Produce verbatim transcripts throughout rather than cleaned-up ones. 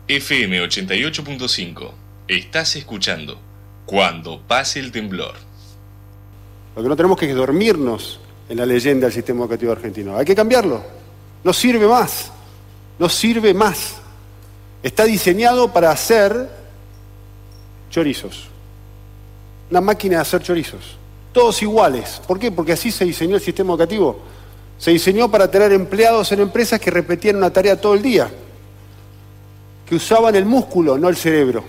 F M ochenta y ocho punto cinco. Estás escuchando Cuando pase el temblor. Lo que no tenemos que es dormirnos en la leyenda del sistema educativo argentino. Hay que cambiarlo. No sirve más. No sirve más. Está diseñado para hacer chorizos. Una máquina de hacer chorizos. Todos iguales. ¿Por qué? Porque así se diseñó el sistema educativo. Se diseñó para tener empleados en empresas que repetían una tarea todo el día, que usaban el músculo, no el cerebro.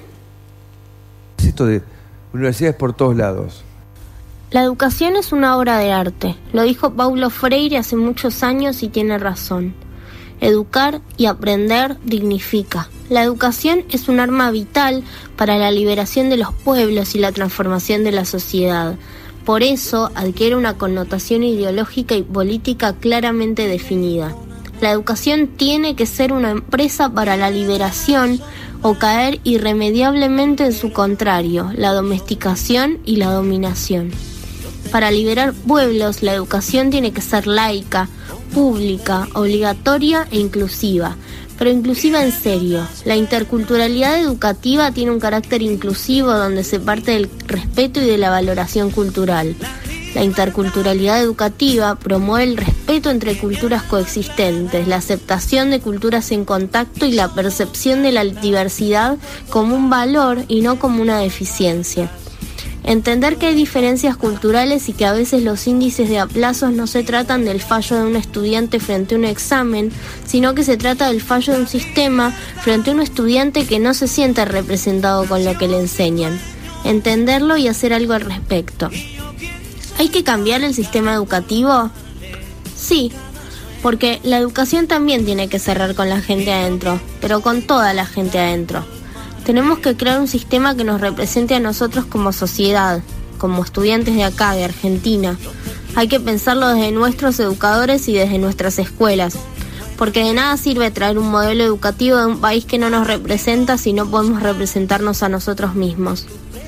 Esto de universidades por todos lados. La educación es una obra de arte. Lo dijo Paulo Freire hace muchos años y tiene razón. Educar y aprender dignifica. La educación es un arma vital para la liberación de los pueblos y la transformación de la sociedad. Por eso adquiere una connotación ideológica y política claramente definida. La educación tiene que ser una empresa para la liberación o caer irremediablemente en su contrario, la domesticación y la dominación. Para liberar pueblos, la educación tiene que ser laica, pública, obligatoria e inclusiva, pero inclusiva en serio. La interculturalidad educativa tiene un carácter inclusivo donde se parte del respeto y de la valoración cultural. La interculturalidad educativa promueve el respeto entre culturas coexistentes, la aceptación de culturas en contacto y la percepción de la diversidad como un valor y no como una deficiencia. Entender que hay diferencias culturales y que a veces los índices de aplazos no se tratan del fallo de un estudiante frente a un examen, sino que se trata del fallo de un sistema frente a un estudiante que no se siente representado con lo que le enseñan. Entenderlo y hacer algo al respecto. ¿Hay que cambiar el sistema educativo? Sí, porque la educación también tiene que cerrar con la gente adentro, pero con toda la gente adentro. Tenemos que crear un sistema que nos represente a nosotros como sociedad, como estudiantes de acá, de Argentina. Hay que pensarlo desde nuestros educadores y desde nuestras escuelas, porque de nada sirve traer un modelo educativo de un país que no nos representa si no podemos representarnos a nosotros mismos.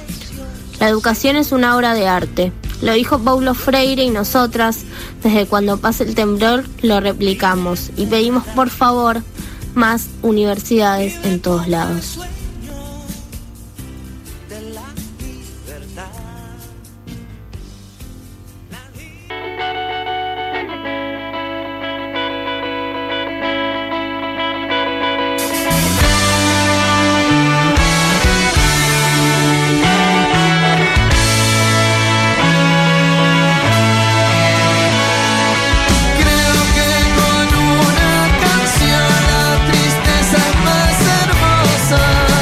La educación es una obra de arte. Lo dijo Paulo Freire y nosotras, desde Cuando pase el temblor, lo replicamos y pedimos por favor más universidades en todos lados. Con una canción la tristeza es más hermosa.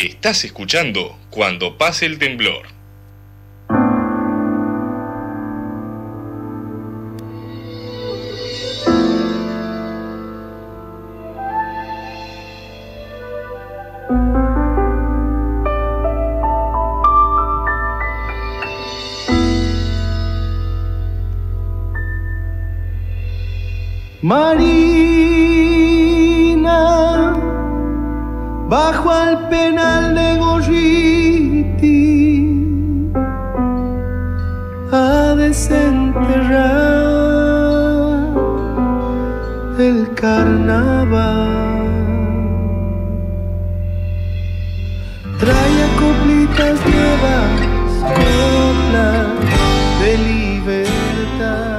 Estás escuchando Cuando pase el temblor. Marina, bajo al penal de Gorriti, a desenterrar el carnaval. Trae coplitas nuevas, coplas de libertad.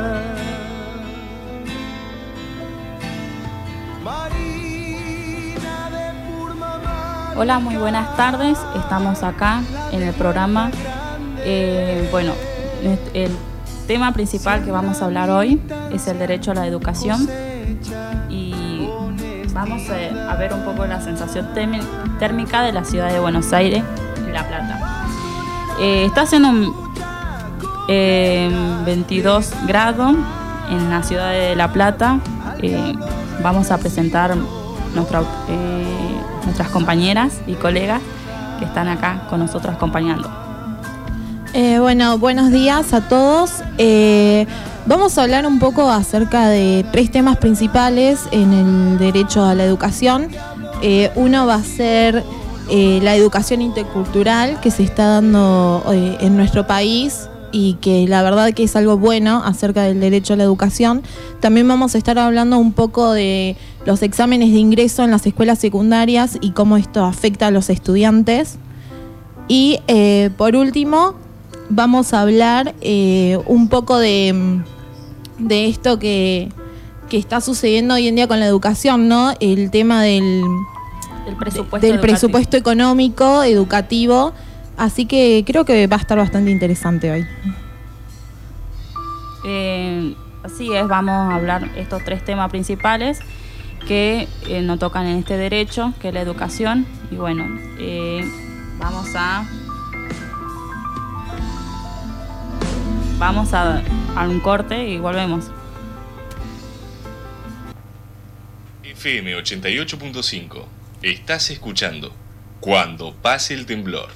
Hola, muy buenas tardes. Estamos acá en el programa. Eh, bueno, el tema principal que vamos a hablar hoy es el derecho a la educación y vamos a ver un poco la sensación térmica de la ciudad de Buenos Aires y La Plata. Eh, está haciendo un, eh, veintidós grados en la ciudad de La Plata. Eh, vamos a presentar nuestra, eh, nuestras compañeras y colegas que están acá con nosotros acompañando. Eh, bueno, buenos días a todos. Eh, vamos a hablar un poco acerca de tres temas principales en el derecho a la educación. Eh, uno va a ser eh, la educación intercultural que se está dando eh, en nuestro país y que la verdad que es algo bueno acerca del derecho a la educación. También vamos a estar hablando un poco de los exámenes de ingreso en las escuelas secundarias y cómo esto afecta a los estudiantes. Y eh, por último, vamos a hablar eh, un poco de, de esto que, que está sucediendo hoy en día con la educación, ¿no? El tema del, el presupuesto del educativo. presupuesto económico, educativo. Así que creo que va a estar bastante interesante hoy. Eh, así es, vamos a hablar estos tres temas principales que eh, nos tocan en este derecho, que es la educación. Y bueno, eh, vamos a vamos a, a un corte y volvemos. F M ochenta y ocho punto cinco. Estás escuchando Cuando pase el temblor.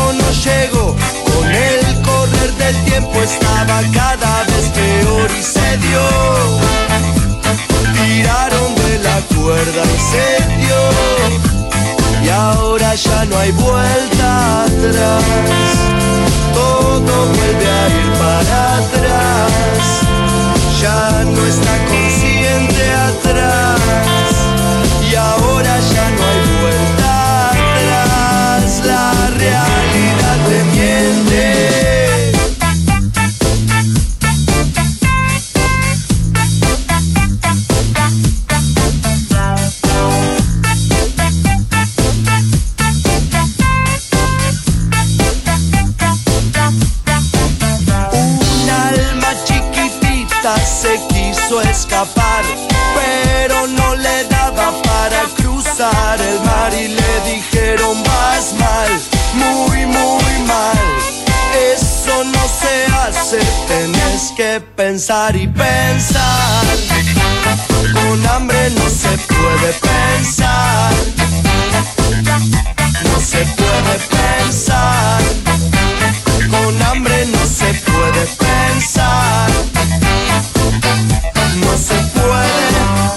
Estaba cada vez peor y se esta se quiso escapar, pero no le daba para cruzar el mar y le dijeron vas mal, muy muy mal. Eso no se hace, tenés que pensar y pensar. Con hambre no se puede pensar, no se puede pensar. Con hambre no se puede pensar, no se puede.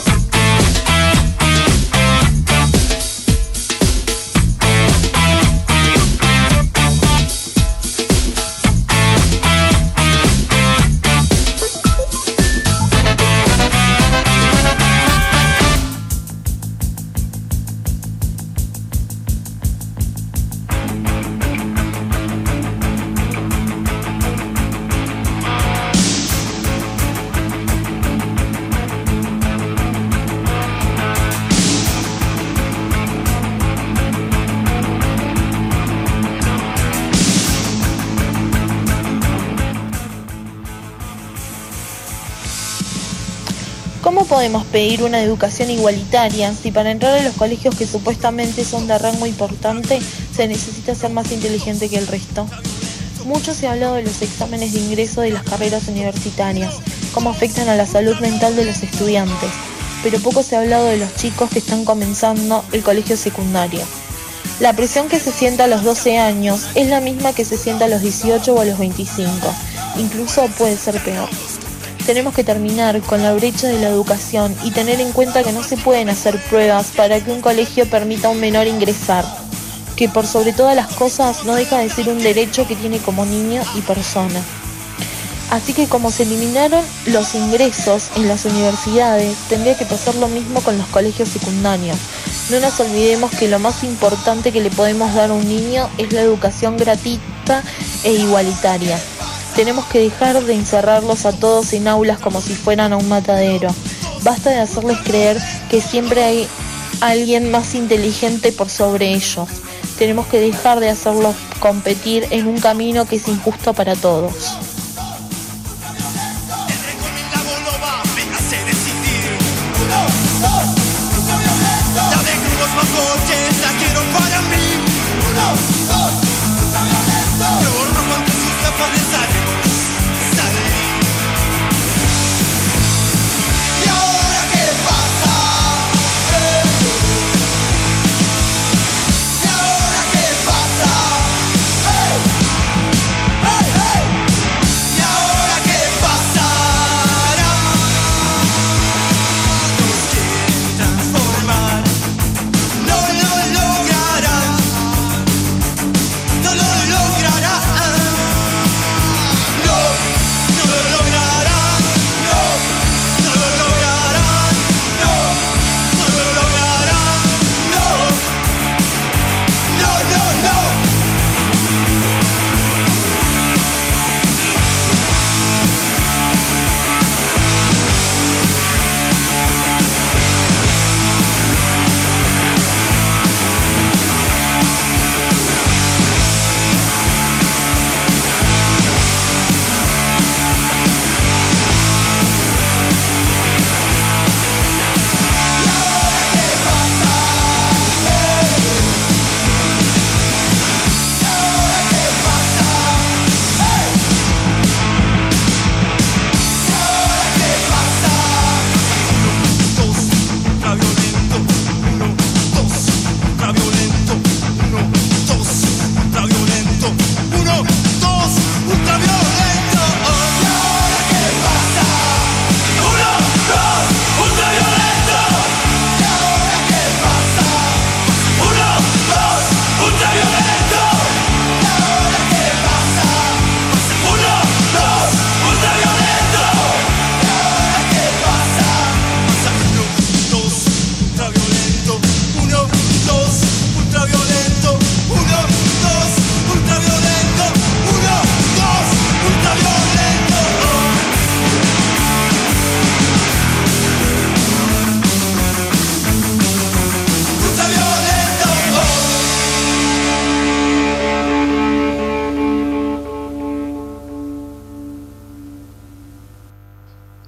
¿Cómo podemos pedir una educación igualitaria si para entrar a los colegios que supuestamente son de rango importante se necesita ser más inteligente que el resto? Mucho se ha hablado de los exámenes de ingreso de las carreras universitarias, cómo afectan a la salud mental de los estudiantes, pero poco se ha hablado de los chicos que están comenzando el colegio secundario. La presión que se siente a los doce años es la misma que se siente a los dieciocho o a los veinticinco, incluso puede ser peor. Tenemos que terminar con la brecha de la educación y tener en cuenta que no se pueden hacer pruebas para que un colegio permita a un menor ingresar, que por sobre todas las cosas no deja de ser un derecho que tiene como niño y persona. Así que como se eliminaron los ingresos en las universidades, tendría que pasar lo mismo con los colegios secundarios. No nos olvidemos que lo más importante que le podemos dar a un niño es la educación gratuita e igualitaria. Tenemos que dejar de encerrarlos a todos en aulas como si fueran a un matadero. Basta de hacerles creer que siempre hay alguien más inteligente por sobre ellos. Tenemos que dejar de hacerlos competir en un camino que es injusto para todos.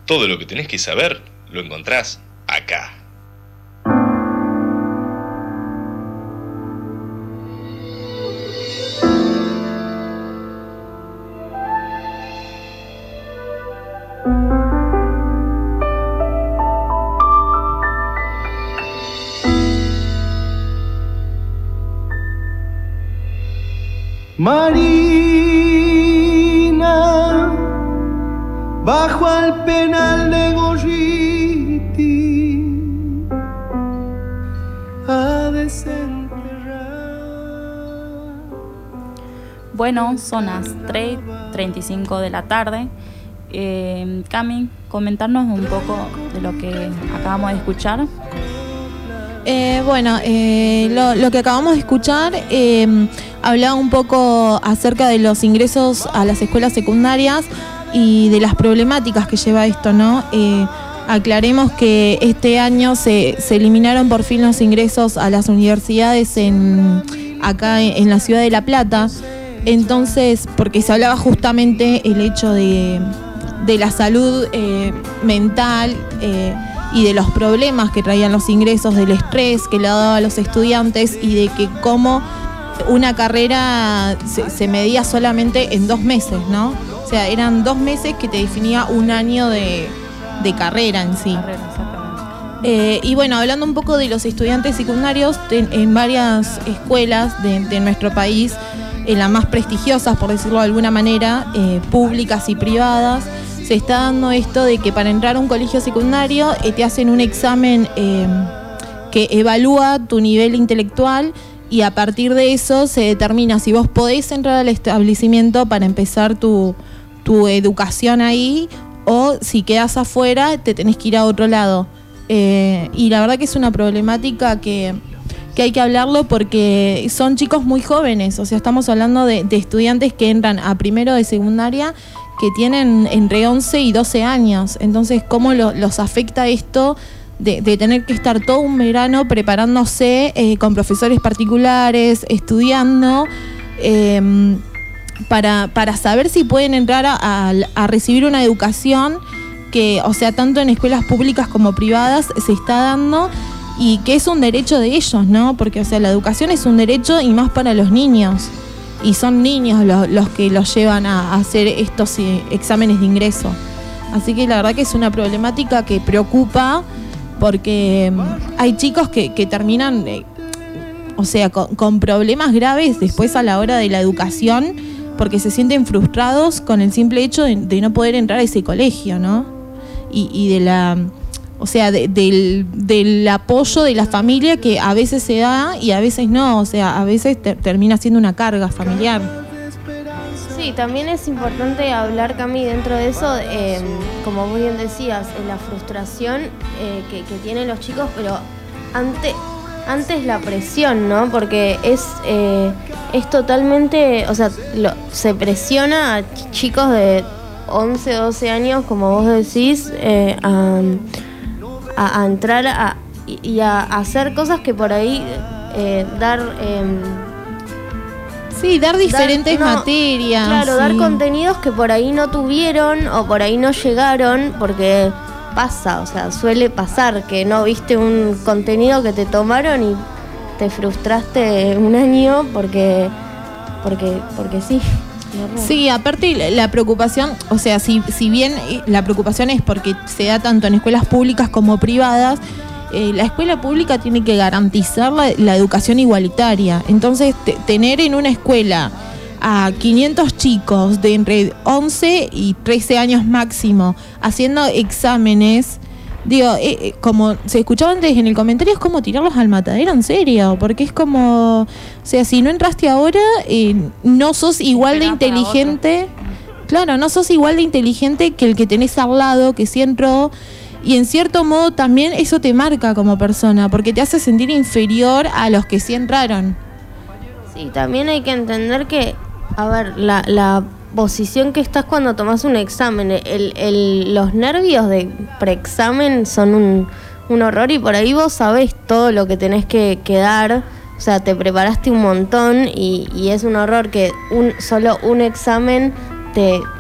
Todo lo que tenés que saber lo encontrás acá. Marina, bajo al penal de Gorriti, a desenterrar. Bueno, son las tres treinta y cinco de la tarde. Eh, Cami, comentarnos un poco de lo que acabamos de escuchar. Eh, bueno, eh, lo, lo que acabamos de escuchar eh, hablaba un poco acerca de los ingresos a las escuelas secundarias y de las problemáticas que lleva esto, ¿no? Eh, aclaremos que este año se, se eliminaron por fin los ingresos a las universidades en, acá en, en la ciudad de La Plata, entonces, porque se hablaba justamente el hecho de, de la salud eh, mental, eh, y de los problemas que traían los ingresos, del estrés que le daba a los estudiantes y de que cómo una carrera se, se medía solamente en dos meses, ¿no? O sea, eran dos meses que te definía un año de, de carrera en sí. Carrera, exactamente. Eh, y bueno, hablando un poco de los estudiantes secundarios, en, en varias escuelas de, de nuestro país, en las más prestigiosas, por decirlo de alguna manera, eh, públicas y privadas, se está dando esto de que para entrar a un colegio secundario eh, te hacen un examen eh, que evalúa tu nivel intelectual y a partir de eso se determina si vos podés entrar al establecimiento para empezar tu, tu educación ahí o si quedás afuera te tenés que ir a otro lado. Eh, y la verdad que es una problemática que, que hay que hablarlo porque son chicos muy jóvenes, o sea, estamos hablando de, de estudiantes que entran a primero de secundaria que tienen entre once y doce años. Entonces, ¿cómo lo, los afecta esto de, de tener que estar todo un verano preparándose eh, con profesores particulares, estudiando, eh, para, para saber si pueden entrar a, a, a recibir una educación que, o sea, tanto en escuelas públicas como privadas se está dando y que es un derecho de ellos, ¿no? Porque, o sea, la educación es un derecho y más para los niños. Y son niños los, los que los llevan a, a hacer estos eh, exámenes de ingreso. Así que la verdad que es una problemática que preocupa porque um, hay chicos que, que terminan, eh, o sea, con, con problemas graves después a la hora de la educación porque se sienten frustrados con el simple hecho de, de no poder entrar a ese colegio, ¿no? Y, y de la... O sea, de, del, del apoyo de la familia que a veces se da y a veces no. O sea, a veces te, termina siendo una carga familiar. Sí, también es importante hablar, Cami, dentro de eso, eh, como muy bien decías, en la frustración eh, que, que tienen los chicos, pero ante, antes la presión, ¿no? Porque es, eh, es totalmente, o sea, lo, se presiona a chicos de once, doce años, como vos decís, eh, a... A, a entrar a, y a, a hacer cosas que por ahí eh, dar eh, sí, dar diferentes dar, no, materias. Claro, sí. Dar contenidos que por ahí no tuvieron o por ahí no llegaron, porque pasa, o sea, suele pasar que no viste un contenido que te tomaron y te frustraste un año porque porque porque sí. Sí, aparte la preocupación, o sea, si, si bien la preocupación es porque se da tanto en escuelas públicas como privadas, eh, la escuela pública tiene que garantizar la, la educación igualitaria. Entonces, te, tener en una escuela a quinientos chicos de entre once y trece años máximo haciendo exámenes, digo, eh, eh, como se escuchaba antes en el comentario, es como tirarlos al matadero, en serio, porque es como, o sea, si no entraste ahora, eh, no sos igual de inteligente, claro, no sos igual de inteligente que el que tenés al lado, que sí entró, y en cierto modo también eso te marca como persona, porque te hace sentir inferior a los que sí entraron. Sí, también hay que entender que, a ver, la... la posición que estás cuando tomas un examen, el, el, los nervios de preexamen son un, un horror y por ahí vos sabés todo lo que tenés que, que dar, o sea, te preparaste un montón y, y es un horror que un solo un examen te,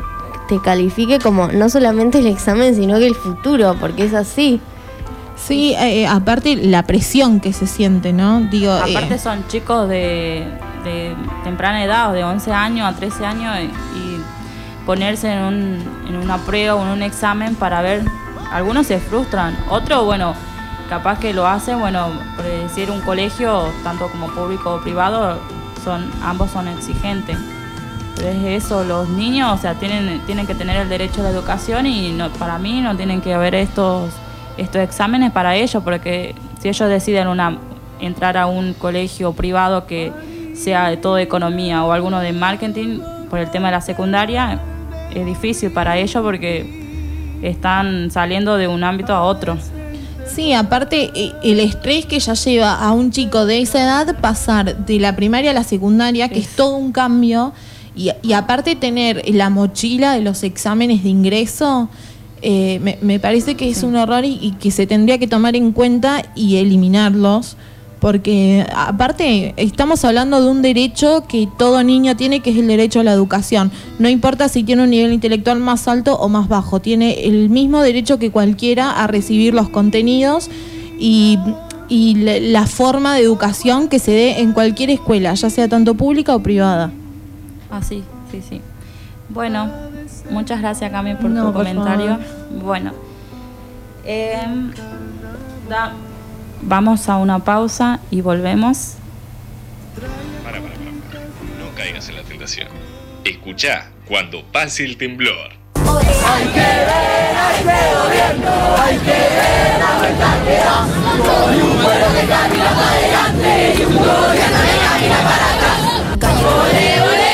te califique como no solamente el examen, sino que el futuro, porque es así. Sí, eh, aparte la presión que se siente, ¿no? Digo, aparte eh, son chicos de, de temprana edad, de once años a trece años, y, y ponerse en, un, en una prueba o en un examen para ver, algunos se frustran, otros, bueno, capaz que lo hacen, bueno, por decir un colegio, tanto como público o privado, son ambos son exigentes. Pero es eso, los niños, o sea, tienen, tienen que tener el derecho a la educación y no, para mí no tienen que haber estos... estos exámenes para ellos, porque si ellos deciden una, entrar a un colegio privado que sea de todo economía o alguno de marketing, por el tema de la secundaria, es difícil para ellos porque están saliendo de un ámbito a otro. Sí, aparte el estrés que ya lleva a un chico de esa edad pasar de la primaria a la secundaria, que es, es todo un cambio, y, y aparte tener la mochila de los exámenes de ingreso... Eh, me, me parece que es sí. un error y, y que se tendría que tomar en cuenta y eliminarlos, porque aparte estamos hablando de un derecho que todo niño tiene, que es el derecho a la educación. No importa si tiene un nivel intelectual más alto o más bajo, tiene el mismo derecho que cualquiera a recibir los contenidos y, y la, la forma de educación que se dé en cualquier escuela, ya sea tanto pública o privada. Ah, sí, sí, sí. Bueno, muchas gracias, Cami, por no, tu por comentario. Favor. Bueno, eh, da, vamos a una pausa y volvemos. Para, para, para, para. No caigas en la tentación. Escuchá cuando pase el temblor. Hay que ver a este gobierno, hay que ver la mentalidad. Soy un pueblo que camina para adelante y un gobierno que camina para atrás. Olé, olé.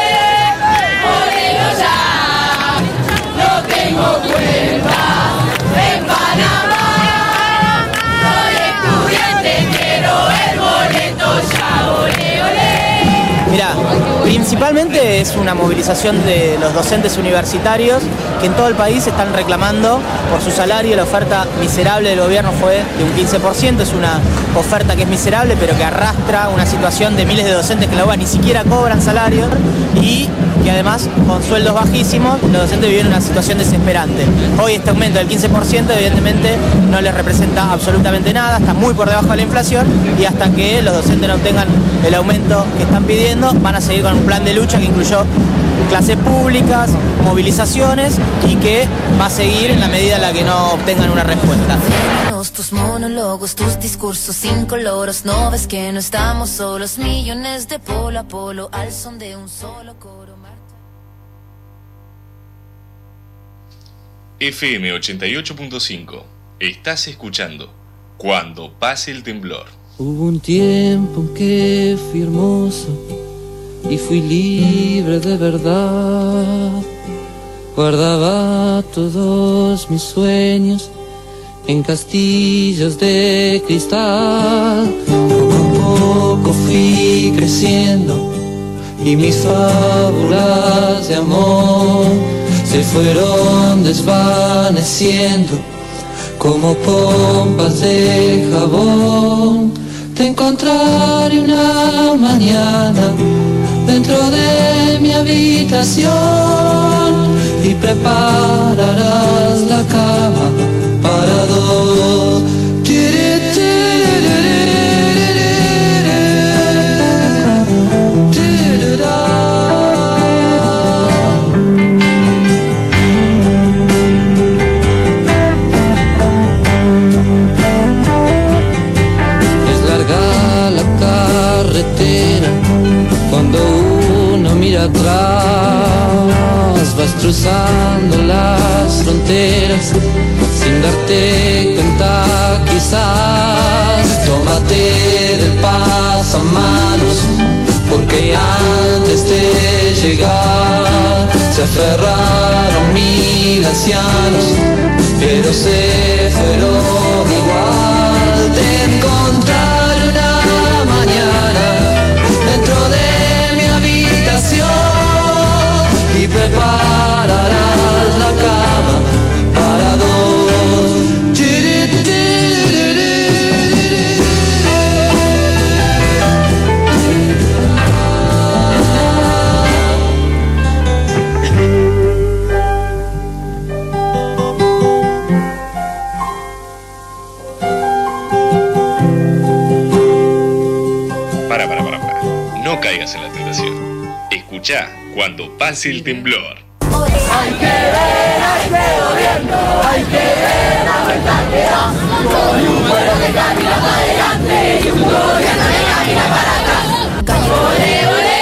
Tengo cuenta en Panamá, soy estudiante, quiero el boleto ya, olé, olé. Mirá, principalmente es una movilización de los docentes universitarios que en todo el país están reclamando por su salario. La oferta miserable del gobierno fue de un quince por ciento, es una oferta que es miserable pero que arrastra una situación de miles de docentes que la U B A ni siquiera cobran salarios y que además con sueldos bajísimos los docentes viven una situación desesperante. Hoy este aumento del quince por ciento evidentemente no les representa absolutamente nada, está muy por debajo de la inflación y hasta que los docentes no obtengan el aumento que están pidiendo van a seguir con un plan de lucha que incluyó clases públicas, movilizaciones y que va a seguir en la medida en la que no obtengan una respuesta. Tus monólogos, tus discursos incoloros, no ves que no estamos solos, millones de polo a polo al son de un solo coro. F M ochenta y ocho punto cinco. Estás escuchando Cuando pase el temblor. Hubo un tiempo en que fui hermoso y fui libre de verdad. Guardaba todos mis sueños en castillos de cristal. Poco a poco fui creciendo y mis fábulas de amor se fueron desvaneciendo como pompas de jabón. Te encontraré una mañana dentro de mi habitación y prepararás la cama para dos. Cuando uno mira atrás, vas cruzando las fronteras sin darte cuenta quizás. Tómate del pasamanos, porque antes de llegar se aferraron mil ancianos, pero se fueron igual. Te encontraré una mañana dentro de mi habitación y prepararás la cama para dos. cuando pase el temblor. Hay que ver a este gobierno, hay que ver la vuelta que da, con un pueblo que camina para adelante y un gobierno que camina para atrás. Olé, olé,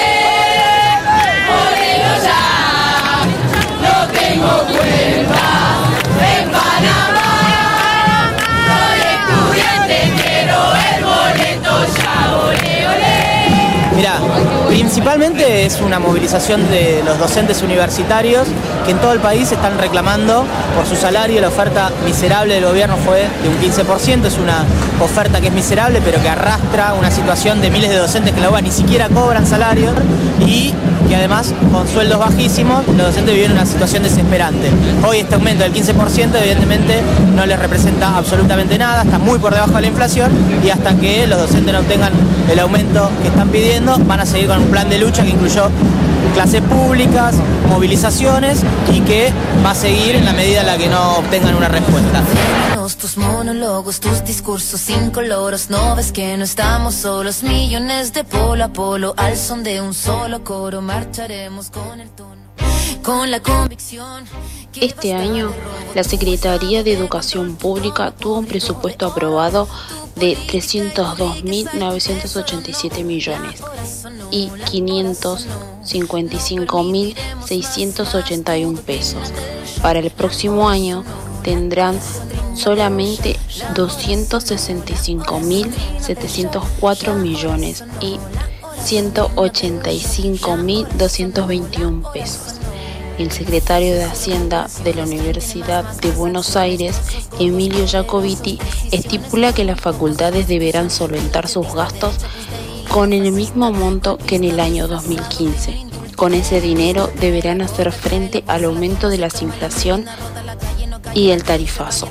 olé, ya, no tengo culpa, en Panamá, soy estudiante, quiero el boleto ya, olé, olé. Mirá, principalmente es una movilización de los docentes universitarios que en todo el país están reclamando por su salario. La oferta miserable del gobierno fue de un quince por ciento, es una oferta que es miserable pero que arrastra una situación de miles de docentes que la U B A ni siquiera cobran salario y que además con sueldos bajísimos los docentes viven una situación desesperante. Hoy este aumento del quince por ciento evidentemente no les representa absolutamente nada, está muy por debajo de la inflación y hasta que los docentes no obtengan el aumento que están pidiendo van a seguir con un plan de lucha que incluyó clases públicas, movilizaciones y que va a seguir en la medida en la que no obtengan una respuesta. Tus monólogos, tus discursos incoloros, no ves que no estamos solos, millones de polo a polo, al son de un solo coro, marcharemos con el tono, con la convicción. Este año, la Secretaría de Educación Pública tuvo un presupuesto aprobado de trescientos dos mil novecientos ochenta y siete millones y quinientos cincuenta y cinco mil seiscientos ochenta y uno pesos. Para el próximo año tendrán solamente doscientos sesenta y cinco mil setecientos cuatro millones y ciento ochenta y cinco mil doscientos veintiuno pesos. El secretario de Hacienda de la Universidad de Buenos Aires, Emilio Jacobiti, estipula que las facultades deberán solventar sus gastos con el mismo monto que en el año dos mil quince. Con ese dinero deberán hacer frente al aumento de la inflación y el tarifazo.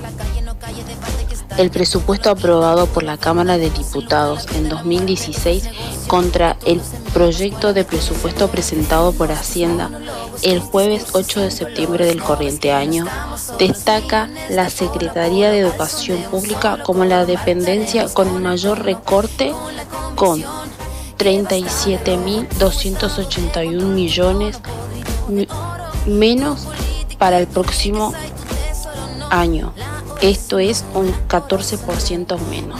El presupuesto aprobado por la Cámara de Diputados en dos mil dieciséis contra el proyecto de presupuesto presentado por Hacienda el jueves ocho de septiembre del corriente año destaca la Secretaría de Educación Pública como la dependencia con el mayor recorte, con treinta y siete mil doscientos ochenta y uno millones menos para el próximo año. Esto es un catorce por ciento menos.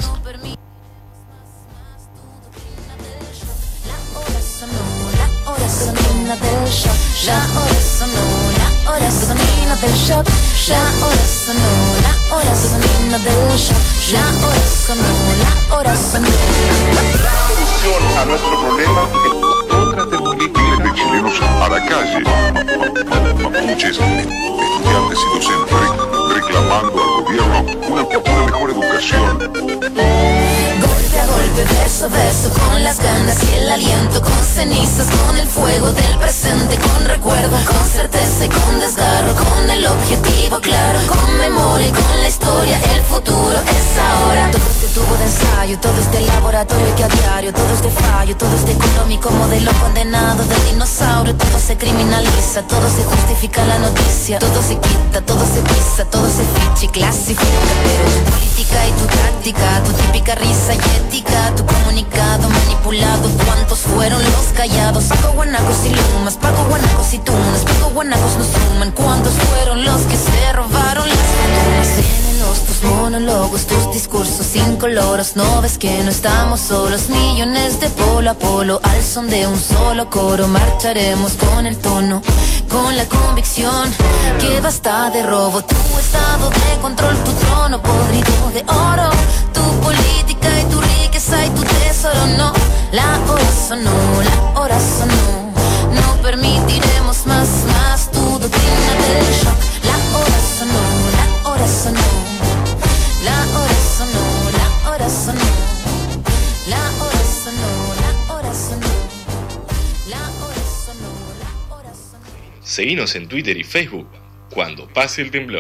La hora sonó, la hora sonina del shock. La hora sonó, la hora sonina del shock. La hora sonó, la hora sonó. La solución a nuestro problema es otra de políticas de chilenos a la calle. Mapuches, estudiantes y docentes reclamando al gobierno una, una mejor educación. Golpe a golpe, verso a verso, con las ganas y el aliento, con cenizas, con el fuego del presente, con recuerdo, con certeza y con desgarro, con el objetivo claro, con memoria y con la historia, el futuro es ahora. Todo este tubo de ensayo, todo este laboratorio que a diario, todo este fallo, todo este económico modelo condenado del dinosaurio, todo se criminaliza, todo se justifica la noticia, todo se quita, todo se pisa, todo se ficha y clasifica, pero tu política y tu táctica, tu típica risa y ética, tu comunicado manipulado, ¿cuántos fueron los callados? Paco guanacos y lumas, paco guanacos y tunas, paco guanacos nos suman, ¿cuántos fueron los que se robaron las fortunas? Venenos, tus monólogos, tus discursos incoloros, no ves que no estamos solos, millones de polo a polo, al son de un solo coro, marcharemos con el tono, con la convicción que basta de robo, tu estado de control, tu trono podrido de oro, tu política y tu riqueza y tu tesoro, no. La hora sonó, la hora sonó, no permitiremos más, más tu doctrina del shock. La hora sonó, la hora sonó, la hora sonó, la hora sonó, la hora sonó, la hora sonó, la hora sonó, la hora sonó. Seguinos en Twitter y Facebook cuando pase el temblor.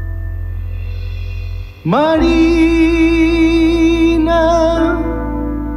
Marina,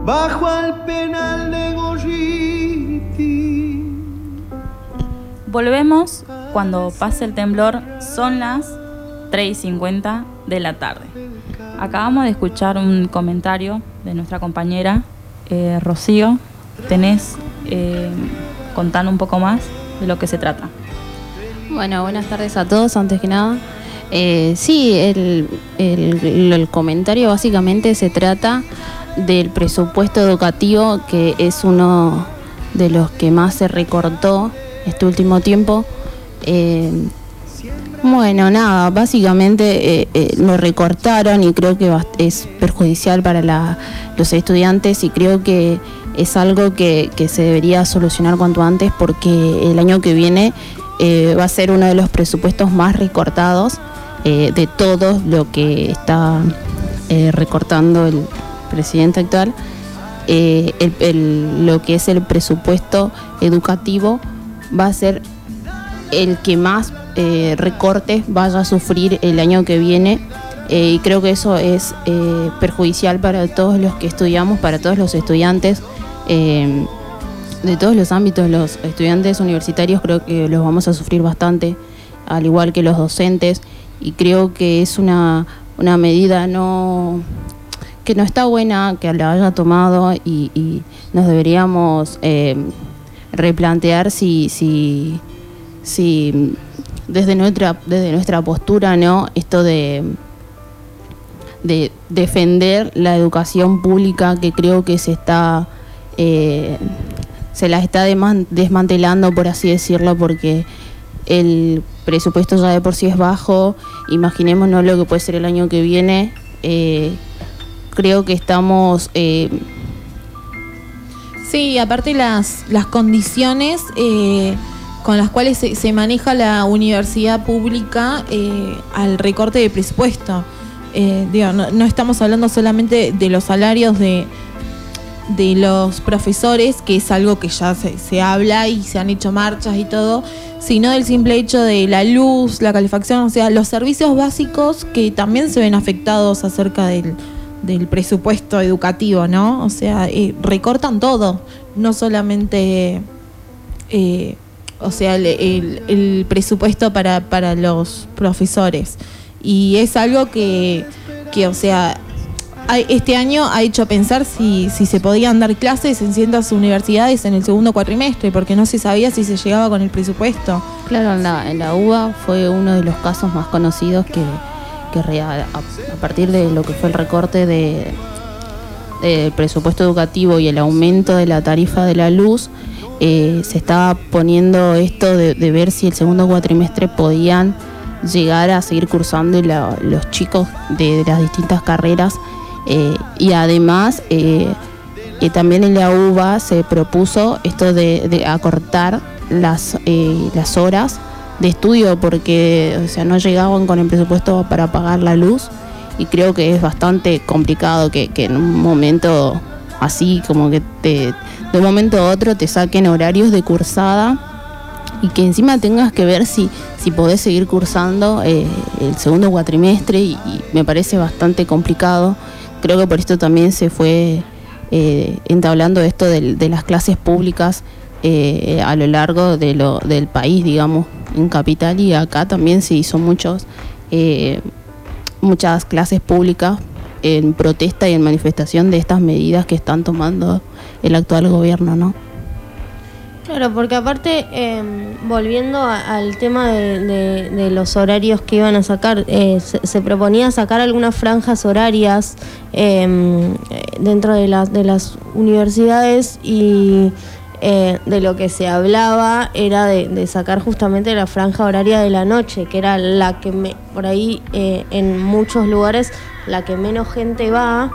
bajo el penal de Gorriti. Volvemos cuando pase el temblor, son las tres y cincuenta de la tarde. Acabamos de escuchar un comentario de nuestra compañera eh, Rocío. Tenés eh, contando un poco más de lo que se trata. Bueno, buenas tardes a todos, antes que nada. Eh, sí, el, el, el comentario básicamente se trata del presupuesto educativo, que es uno de los que más se recortó este último tiempo. Eh, bueno, nada, básicamente eh, eh, lo recortaron y creo que es perjudicial para la, los estudiantes, y creo que es algo que, que se debería solucionar cuanto antes, porque el año que viene eh, va a ser uno de los presupuestos más recortados eh, de todo lo que está eh, recortando el presidente actual. Eh, el, el, lo que es el presupuesto educativo va a ser el que más eh, recortes vaya a sufrir el año que viene, eh, y creo que eso es eh, perjudicial para todos los que estudiamos, para todos los estudiantes eh, de todos los ámbitos. Los estudiantes universitarios creo que los vamos a sufrir bastante, al igual que los docentes, y creo que es una, una medida no que no está buena que la haya tomado, y, y nos deberíamos eh, replantear si, si, si desde nuestra, desde nuestra postura, ¿no? Esto de, de defender la educación pública, que creo que se está eh, se la está desmantelando, por así decirlo, porque el presupuesto ya de por sí es bajo. Imaginémonos lo que puede ser el año que viene. Eh, creo que estamos... Eh, sí, aparte las, las condiciones eh, con las cuales se, se maneja la universidad pública eh, al recorte de presupuesto. Eh, digo, no, no estamos hablando solamente de los salarios de, de los profesores, que es algo que ya se, se habla y se han hecho marchas y todo, sino del simple hecho de la luz, la calefacción, o sea, los servicios básicos que también se ven afectados acerca del, del presupuesto educativo, ¿no? O sea, eh, recortan todo, no solamente, eh, o sea, el, el, el presupuesto para, para los profesores. Y es algo que, que o sea, este año ha hecho pensar si, si se podían dar clases en ciertas universidades en el segundo cuatrimestre, porque no se sabía si se llegaba con el presupuesto. Claro, en la, en la U B A fue uno de los casos más conocidos que, que a, a partir de lo que fue el recorte de, de presupuesto educativo y el aumento de la tarifa de la luz, eh, se estaba poniendo esto de, de ver si el segundo cuatrimestre podían llegar a seguir cursando la, los chicos de, de las distintas carreras, eh, y además eh, eh, también en la U B A se propuso esto de, de acortar las, eh, las horas de estudio, porque o sea, no llegaban con el presupuesto para pagar la luz, y creo que es bastante complicado que, que en un momento así como que te, de un momento a otro te saquen horarios de cursada y que encima tengas que ver si, si podés seguir cursando eh, el segundo cuatrimestre, y, y me parece bastante complicado. Creo que por esto también se fue eh, entablando esto de, de las clases públicas eh, a lo largo de lo, del país, digamos, en Capital, y acá también se hizo muchos, eh, muchas clases públicas en protesta y en manifestación de estas medidas que están tomando el actual gobierno, ¿no? Claro, porque aparte, eh, volviendo a, al tema de, de, de los horarios que iban a sacar, eh, se, se proponía sacar algunas franjas horarias eh, dentro de, la, de las universidades, y eh, de lo que se hablaba era de, de sacar justamente la franja horaria de la noche, que era la que me, por ahí eh, en muchos lugares la que menos gente va,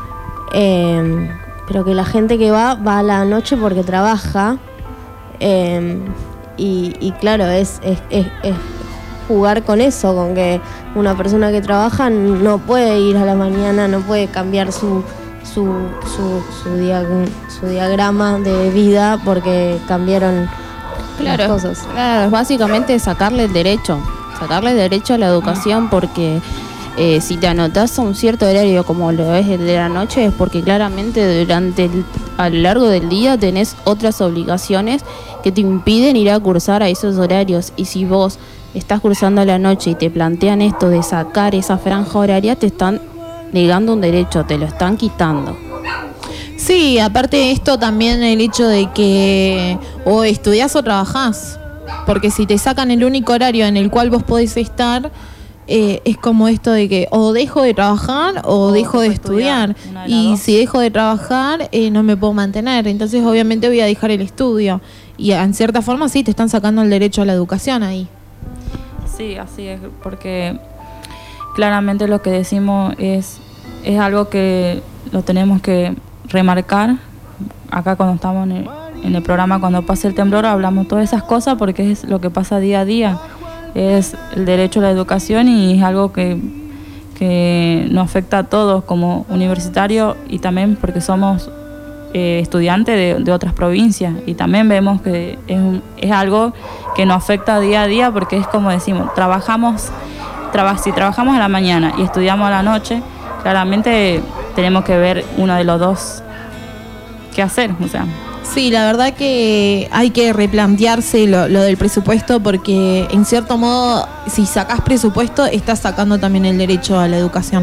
eh, pero que la gente que va va a la noche porque trabaja. Eh, y, y claro, es, es, es, es jugar con eso, con que una persona que trabaja no puede ir a la mañana, no puede cambiar su su su, su, diag- su diagrama de vida porque cambiaron claro, las cosas. Claro, es básicamente sacarle el derecho, sacarle el derecho a la educación, porque Eh, si te anotás a un cierto horario como lo es el de la noche, es porque claramente durante el, a lo largo del día tenés otras obligaciones que te impiden ir a cursar a esos horarios. Y si vos estás cursando a la noche y te plantean esto de sacar esa franja horaria, te están negando un derecho, te lo están quitando. Sí, aparte de esto también el hecho de que o estudiás o trabajás, porque si te sacan el único horario en el cual vos podés estar, eh, es como esto de que o dejo de trabajar o, o dejo de estudiar, estudiar. De y dos. Si dejo de trabajar eh, no me puedo mantener, entonces obviamente voy a dejar el estudio y en cierta forma sí te están sacando el derecho a la educación ahí. Sí, así es, porque claramente lo que decimos es, es algo que lo tenemos que remarcar. Acá cuando estamos en el, en el programa Cuando Pase el Temblor hablamos todas esas cosas porque es lo que pasa día a día, es el derecho a la educación y es algo que, que nos afecta a todos como universitarios y también porque somos eh, estudiantes de, de otras provincias y también vemos que es, un, es algo que nos afecta día a día porque es como decimos, trabajamos, traba, si trabajamos a la mañana y estudiamos a la noche, claramente tenemos que ver uno de los dos qué hacer, o sea. Sí, la verdad que hay que replantearse lo, lo del presupuesto porque en cierto modo si sacás presupuesto estás sacando también el derecho a la educación.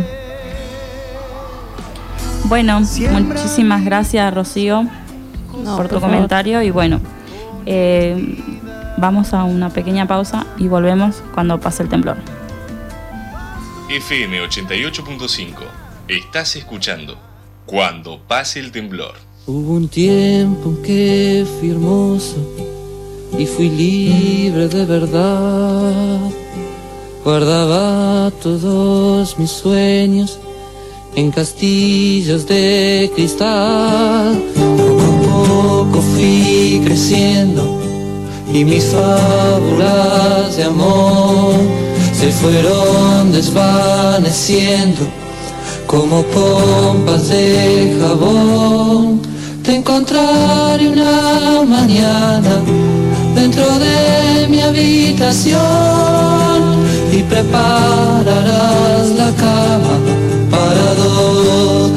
Bueno, muchísimas gracias Rocío no, por tu por comentario y bueno, eh, vamos a una pequeña pausa y volvemos cuando pase el temblor. F M ochenta y ocho punto cinco. Estás escuchando Cuando Pase el Temblor. Hubo un tiempo en que fui hermoso y fui libre de verdad. Guardaba todos mis sueños en castillos de cristal. Poco a poco fui creciendo y mis fábulas de amor se fueron desvaneciendo como pompas de jabón. Te encontraré una mañana dentro de mi habitación y prepararás la cama para dos.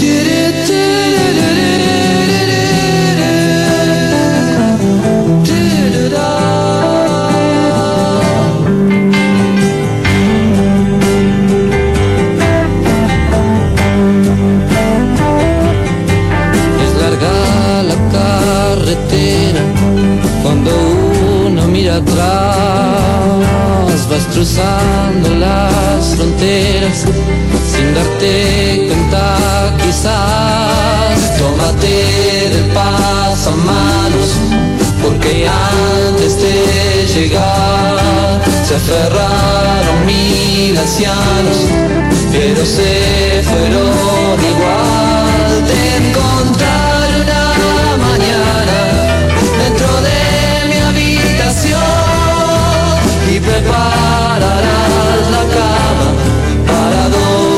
Cuando uno mira atrás, vas cruzando las fronteras sin darte cuenta quizás. Tómate del pasamanos, porque antes de llegar se aferraron mil ancianos, pero se fueron igual. Te encontraré una mañana dentro de mi habitación y prepararás la cama para dos.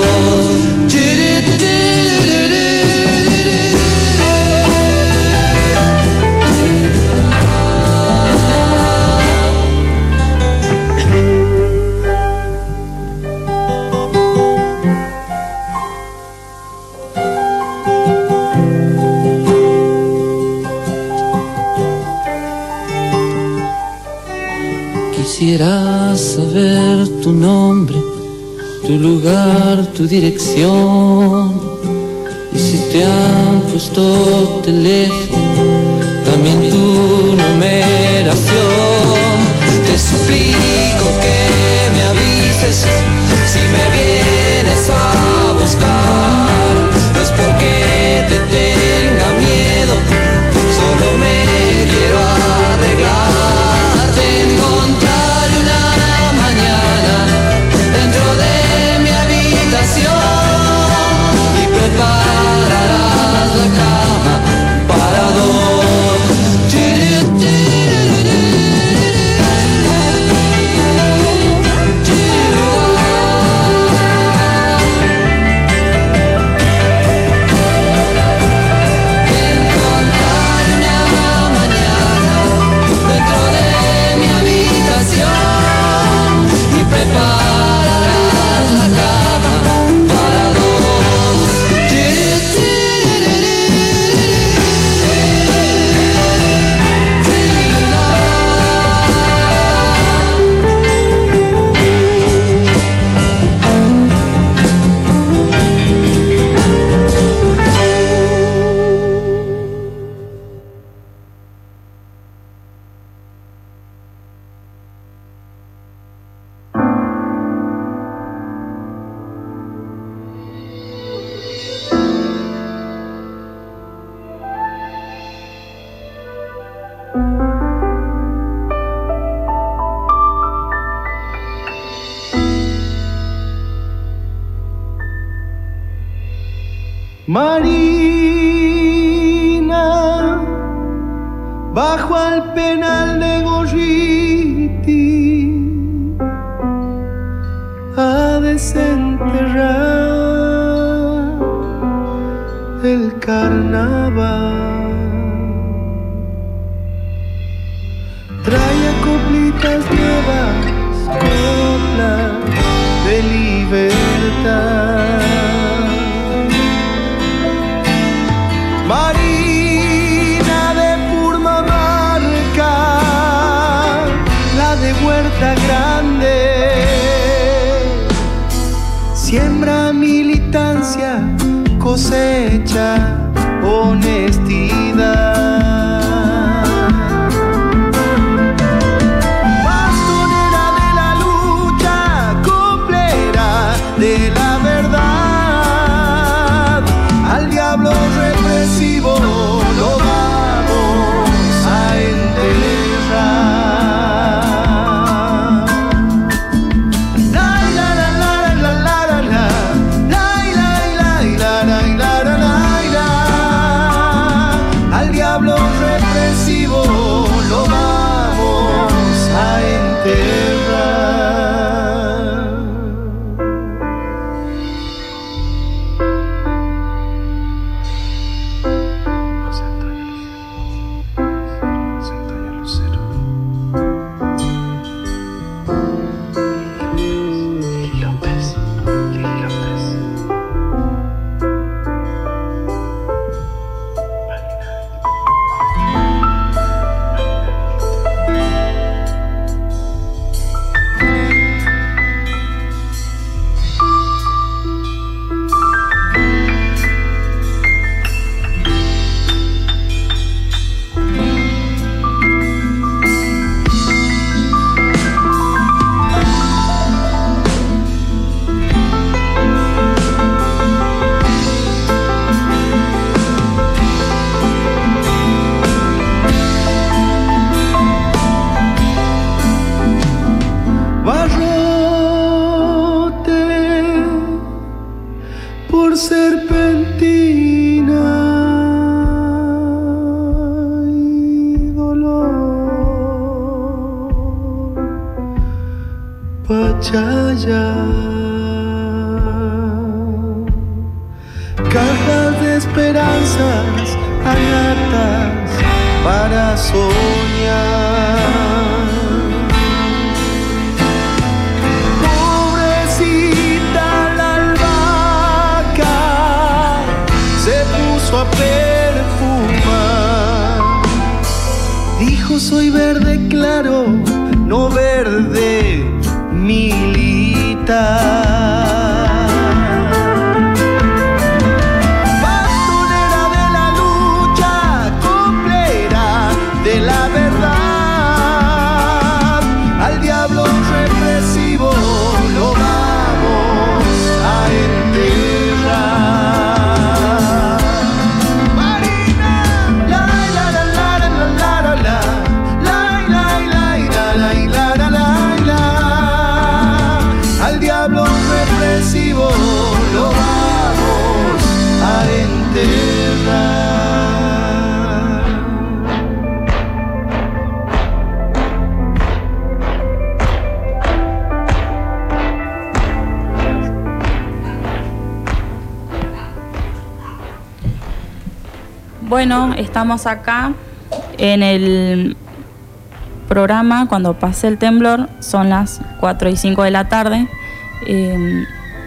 Quisiera saber tu nombre, tu lugar, tu dirección. Y si te han puesto teléfono, también tu numeración. Te suplico que me avises si me vienes a buscar. No es porque te tenga miedo, solo me quiero arreglar. Te encontraré una mañana dentro de mi habitación y prepararás la cama para dos. Marina, bajo al penal de Gorriti, a desenterrar el carnaval. Trae coplitas nuevas, coplas de libertad. Marina de Purmamarca, la de Huerta Grande, siembra militancia, cosecha honestidad. Bastonera de la lucha, coplera de la verdad, al diablo represivo lo vamos a enterrar. La la la la la la la la, la la la la la la la la, al diablo represivo lo vamos a enterrar. Barrote por serpentina y dolor, Pachaya, cajas de esperanzas, anatas para soñar. Pobrecita la albahaca se puso a perfumar. Dijo: soy verde claro, no verde militar. Bastonera de la lucha, coplera de la verdad, al diablo represivo lo vamos a enterrar. Marina, la la la la la la la la, la la la la la la la la, al diablo represivo lo vamos a enterrar. Bueno, estamos acá en el programa Cuando pase el temblor. Son las cuatro y cinco de la tarde. Eh,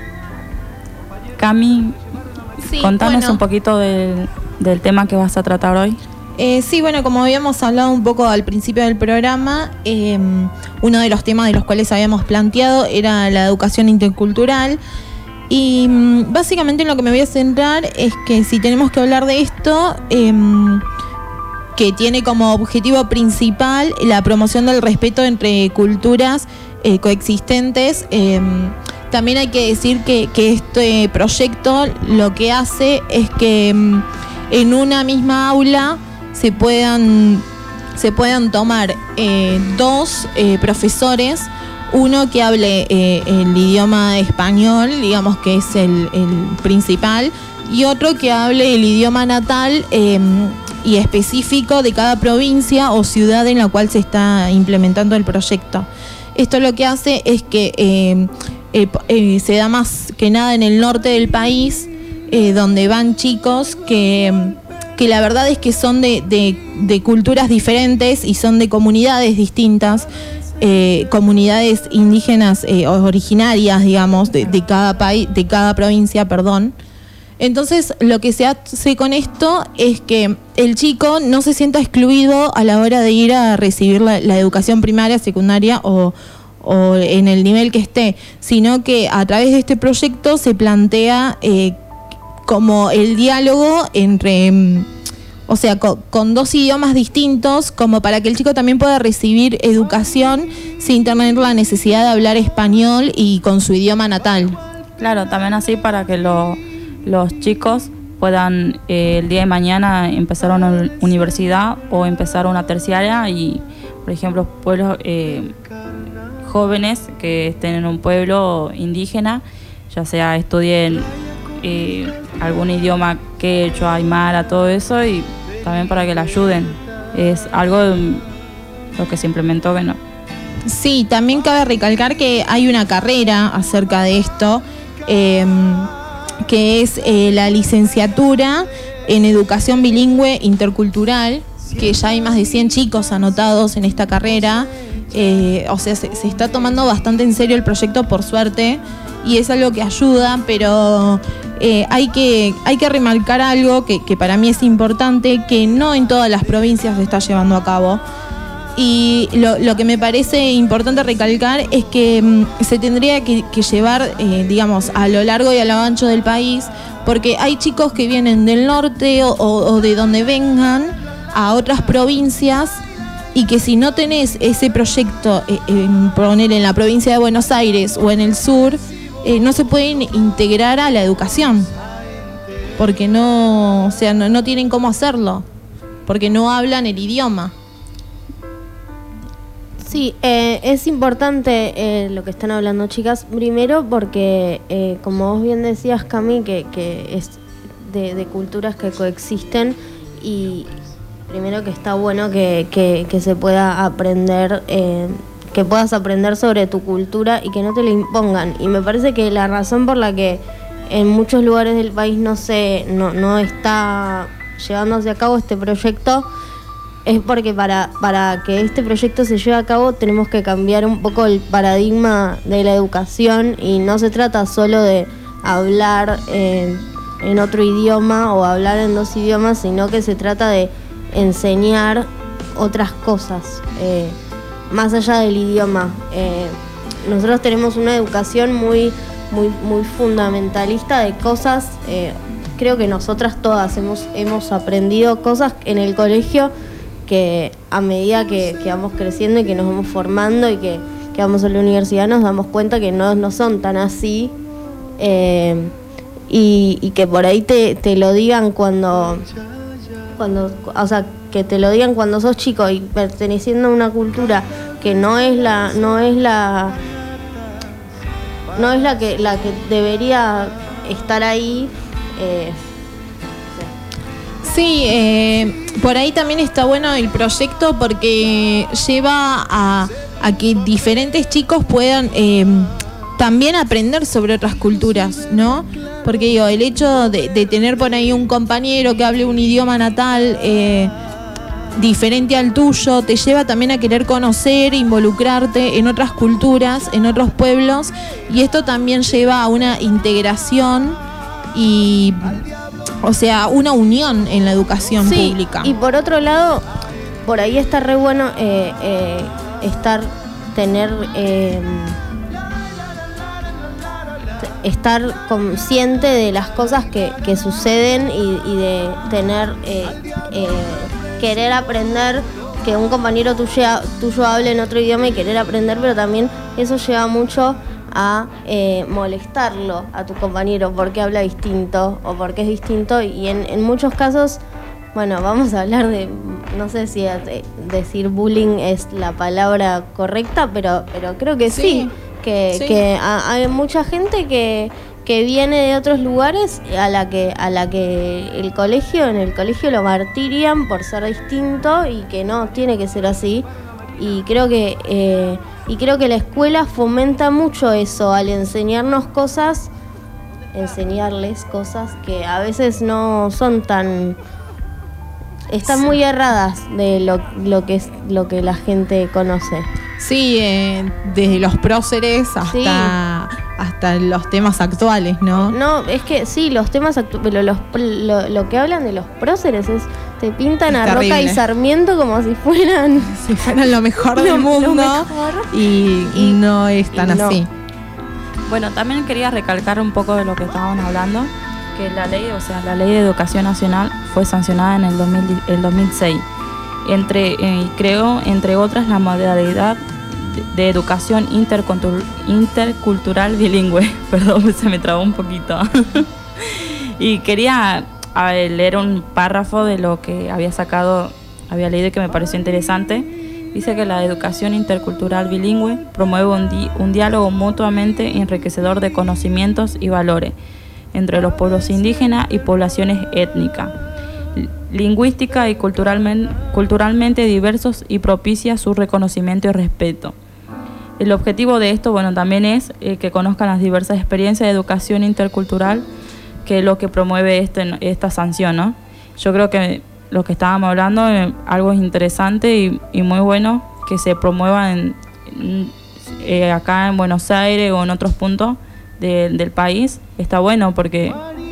Cami, Sí, contanos bueno. un poquito del, del tema que vas a tratar hoy. Eh, sí, bueno, como habíamos hablado un poco al principio del programa, eh, uno de los temas de los cuales habíamos planteado era la educación intercultural. Y mm, básicamente en lo que me voy a centrar es que si tenemos que hablar de esto, eh, que tiene como objetivo principal la promoción del respeto entre culturas eh, coexistentes, eh, también hay que decir que, que este proyecto lo que hace es que mm, en una misma aula se puedan, se puedan tomar eh, dos eh, profesores, uno que hable eh, el idioma español, digamos que es el, el principal, y otro que hable el idioma natal eh, y específico de cada provincia o ciudad en la cual se está implementando el proyecto. Esto lo que hace es que eh, eh, eh, se da más que nada en el norte del país, eh, donde van chicos que, que la verdad es que son de, de, de culturas diferentes y son de comunidades distintas, eh, comunidades indígenas eh, originarias, digamos, de, de cada país, de cada provincia, perdón. Entonces, lo que se hace con esto es que el chico no se sienta excluido a la hora de ir a recibir la, la educación primaria, secundaria o, o en el nivel que esté, sino que a través de este proyecto se plantea eh, como el diálogo entre, o sea, con, con dos idiomas distintos, como para que el chico también pueda recibir educación sin tener la necesidad de hablar español y con su idioma natal. Claro, también así para que lo... los chicos puedan eh, el día de mañana empezar una universidad o empezar una terciaria y, por ejemplo, pueblos eh, jóvenes que estén en un pueblo indígena, ya sea estudien eh, algún idioma quechua, aymara, todo eso, y también para que la ayuden. Es algo de lo que se implementó que no. Sí, también cabe recalcar que hay una carrera acerca de esto, eh, que es eh, la licenciatura en Educación Bilingüe Intercultural, que ya hay más de cien chicos anotados en esta carrera. Eh, o sea, se, se está tomando bastante en serio el proyecto, por suerte, y es algo que ayuda, pero eh, hay que, hay que remarcar algo que, que para mí es importante, que no en todas las provincias se está llevando a cabo. Y lo, lo que me parece importante recalcar es que mmm, se tendría que, que llevar, eh, digamos, a lo largo y a lo ancho del país, porque hay chicos que vienen del norte o, o de donde vengan a otras provincias, y que si no tenés ese proyecto, eh, en, poner en la provincia de Buenos Aires o en el sur, eh, no se pueden integrar a la educación, porque no, o sea, no, no tienen cómo hacerlo, porque no hablan el idioma. Sí, eh, es importante eh, lo que están hablando, chicas. Primero porque, eh, como vos bien decías, Cami, que, que es de, de culturas que coexisten, y primero que está bueno que, que, que se pueda aprender, eh, que puedas aprender sobre tu cultura y que no te la impongan. Y me parece que la razón por la que en muchos lugares del país no se, no, no está llevándose a cabo este proyecto es porque para, para que este proyecto se lleve a cabo tenemos que cambiar un poco el paradigma de la educación, y no se trata solo de hablar eh, en otro idioma o hablar en dos idiomas, sino que se trata de enseñar otras cosas eh, más allá del idioma. Eh, nosotros tenemos una educación muy, muy, muy fundamentalista de cosas. Eh, creo que nosotras todas hemos, hemos aprendido cosas en el colegio que a medida que, que vamos creciendo y que nos vamos formando y que, que vamos a la universidad nos damos cuenta que no, no son tan así, eh, y, y que por ahí te, te lo digan cuando, cuando, o sea, que te lo digan cuando sos chico y perteneciendo a una cultura que no es la, no es la, no es la que, la que debería estar ahí. Eh, Sí, eh, por ahí también está bueno el proyecto porque lleva a, a que diferentes chicos puedan eh, también aprender sobre otras culturas, ¿no? Porque digo, el hecho de, de tener por ahí un compañero que hable un idioma natal eh, diferente al tuyo, te lleva también a querer conocer, involucrarte en otras culturas, en otros pueblos, y esto también lleva a una integración y... O sea, una unión en la educación sí, pública. Y por otro lado, por ahí está re bueno eh, eh, estar, tener, eh, estar consciente de las cosas que, que suceden y, y de tener, eh, eh, querer aprender, que un compañero tuyo, tuyo hable en otro idioma y querer aprender, pero también eso lleva mucho a eh, molestarlo a tu compañero porque habla distinto o porque es distinto, y en, en muchos casos, bueno, vamos a hablar de, no sé si de, decir bullying es la palabra correcta, pero pero creo que sí, sí que, sí. que a, hay mucha gente que, que viene de otros lugares a la que a la que el colegio en el colegio lo martirían por ser distinto y que no tiene que ser así. Y creo que eh, y creo que la escuela fomenta mucho eso al enseñarnos cosas, enseñarles cosas que a veces no son tan están muy erradas de lo, lo que es lo que la gente conoce. Sí, eh, desde los próceres hasta, Sí. hasta los temas actuales, ¿no? No, es que sí, los temas actu- pero los, lo, lo que hablan de los próceres es te pintan Es a Roca terrible. y Sarmiento como si fueran Si fueran lo mejor Lo- del lo mundo mejor. Y, Y- no es tan y no. así. Bueno, también quería recalcar un poco de lo que estaban hablando, que la ley, o sea, la ley de educación nacional fue sancionada en el, dos mil, el dos mil seis. Entre, eh, creo, entre otras, la modalidad de, de educación intercultur- intercultural bilingüe. Perdón, se me trabó un poquito. Y quería a ver, leer un párrafo de lo que había sacado, había leído y que me pareció interesante. Dice que la educación intercultural bilingüe promueve un, di- un diálogo mutuamente enriquecedor de conocimientos y valores entre los pueblos indígenas y poblaciones étnicas, li- lingüística y culturalmente, culturalmente diversos y propicia su reconocimiento y respeto. El objetivo de esto, bueno, también es eh, que conozcan las diversas experiencias de educación intercultural, que es lo que promueve este, esta sanción, ¿no? Yo creo que lo que estábamos hablando es algo interesante y, y muy bueno que se promueva en, en, eh, acá en Buenos Aires o en otros puntos de, del país. Está bueno porque,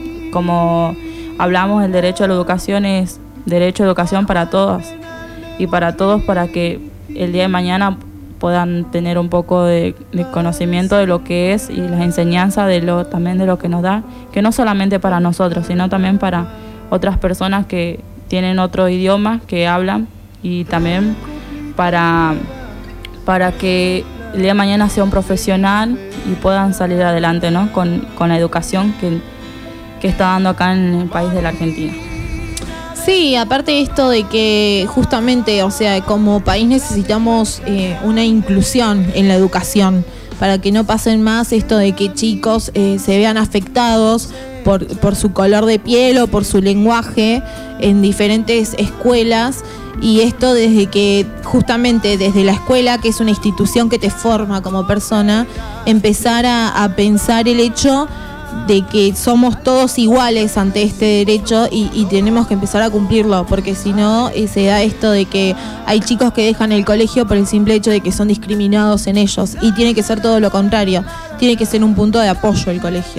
como hablamos, el derecho a la educación es derecho a educación para todas y para todos, para que el día de mañana puedan tener un poco de, de conocimiento de lo que es y las enseñanzas de lo, también de lo que nos da, que no solamente para nosotros, sino también para otras personas que tienen otro idioma que hablan, y también para, para que el día de mañana sea un profesional y puedan salir adelante, ¿no? con, con la educación que, que está dando acá en el país de la Argentina. Sí, aparte de esto de que justamente, o sea, como país necesitamos eh, una inclusión en la educación para que no pasen más esto de que chicos eh, se vean afectados por, por su color de piel o por su lenguaje en diferentes escuelas. Y esto desde que, justamente desde la escuela, que es una institución que te forma como persona, empezar a, a pensar el hecho de que somos todos iguales ante este derecho y, y tenemos que empezar a cumplirlo, porque si no eh, se da esto de que hay chicos que dejan el colegio por el simple hecho de que son discriminados en ellos, y tiene que ser todo lo contrario, tiene que ser un punto de apoyo el colegio.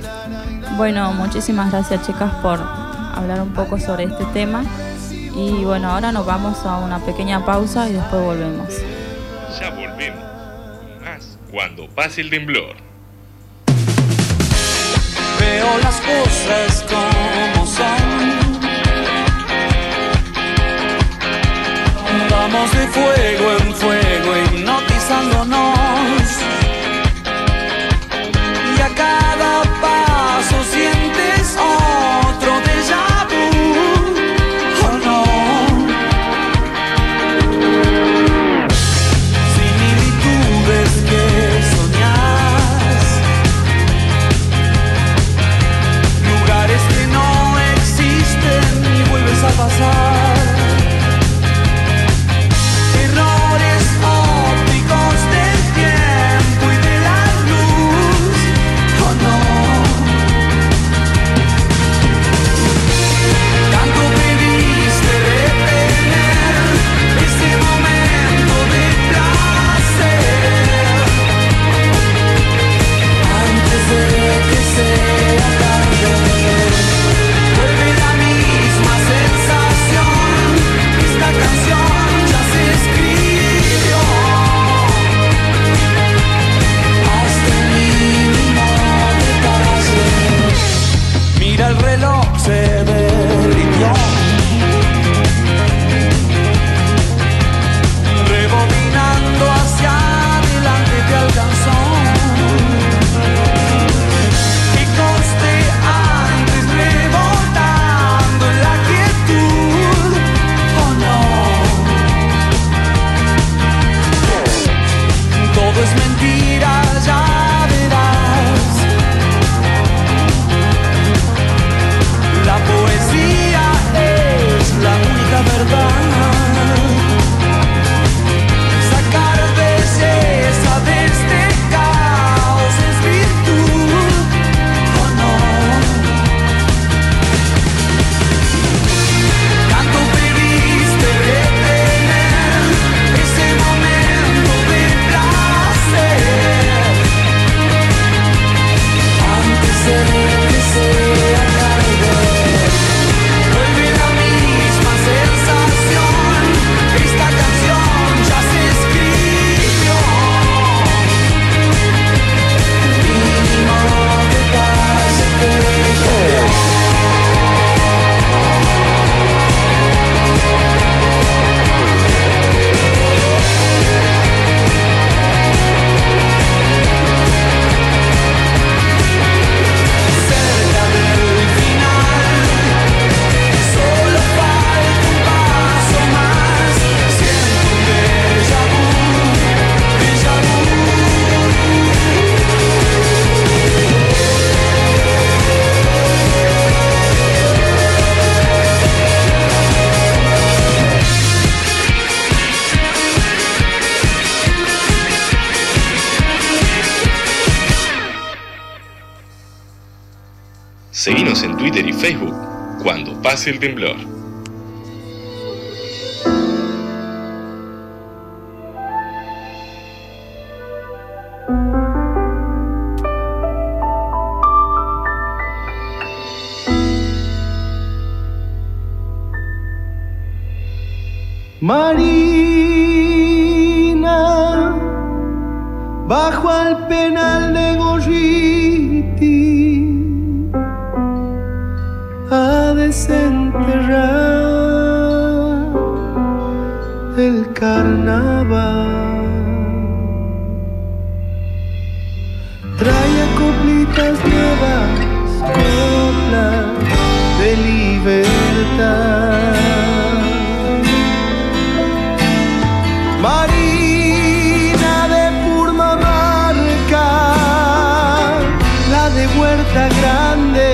Bueno, muchísimas gracias, chicas, por hablar un poco sobre este tema. Y bueno, ahora nos vamos a una pequeña pausa y después volvemos. Ya volvemos. Más cuando pase el temblor. Veo las cosas como son. Vamos de fuego en fuego hipnotizándonos. Y a cada paso sientes otro déjà vu. Oh no. Similitudes que soñás. Lugares que no existen y vuelves a pasar. Errores ópticos del Seguinos en Twitter y Facebook cuando pase el temblor. Marina, bajo al penal de Gorriti, a desenterrar el carnaval. Trae acoplitas nuevas, coplas de libertad. Marina de Purmamarca, la de Huerta Grande,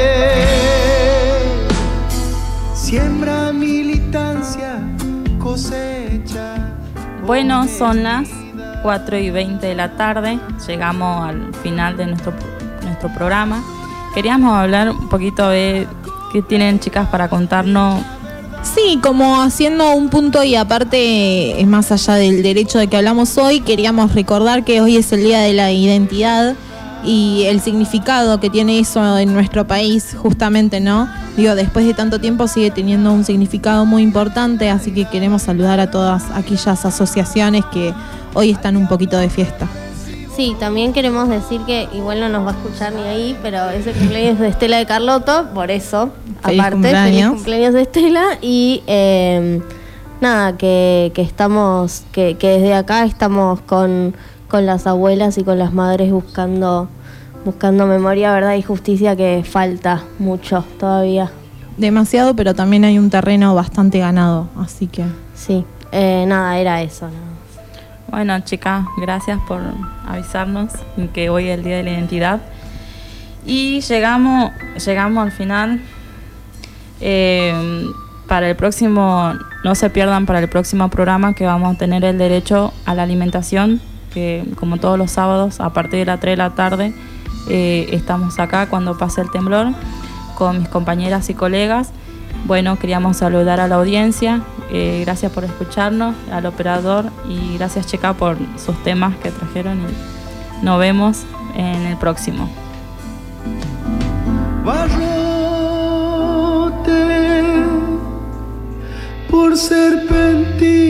siembra militancia, cosecha. Bueno, son las cuatro y veinte de la tarde, llegamos al final de nuestro, nuestro programa. Queríamos hablar un poquito de qué tienen, chicas, para contarnos. Sí, como haciendo un punto y aparte, es más allá del derecho de que hablamos hoy, queríamos recordar que hoy es el Día de la Identidad y el significado que tiene eso en nuestro país, justamente, ¿no? Digo, después de tanto tiempo sigue teniendo un significado muy importante, así que queremos saludar a todas aquellas asociaciones que hoy están un poquito de fiesta. Sí, también queremos decir que igual no nos va a escuchar ni ahí, pero es el cumpleaños de Estela de Carlotto, por eso, feliz aparte, cumpleaños. feliz cumpleaños de Estela. Y eh, nada, que, que estamos, que, que desde acá estamos con, con las abuelas y con las madres buscando, buscando memoria, verdad y justicia, que falta mucho todavía. Demasiado, pero también hay un terreno bastante ganado, así que... Sí, eh, nada, era eso, ¿no? Bueno, chicas, gracias por avisarnos que hoy es el Día de la Identidad. Y llegamos, llegamos al final. Eh, para el próximo, no se pierdan para el próximo programa que vamos a tener el derecho a la alimentación, que como todos los sábados a partir de las tres de la tarde eh, estamos acá cuando pase el temblor con mis compañeras y colegas. Bueno, queríamos saludar a la audiencia, eh, gracias por escucharnos, al operador, y gracias, Checa, por sus temas que trajeron, y nos vemos en el próximo. Barrote por serpentina.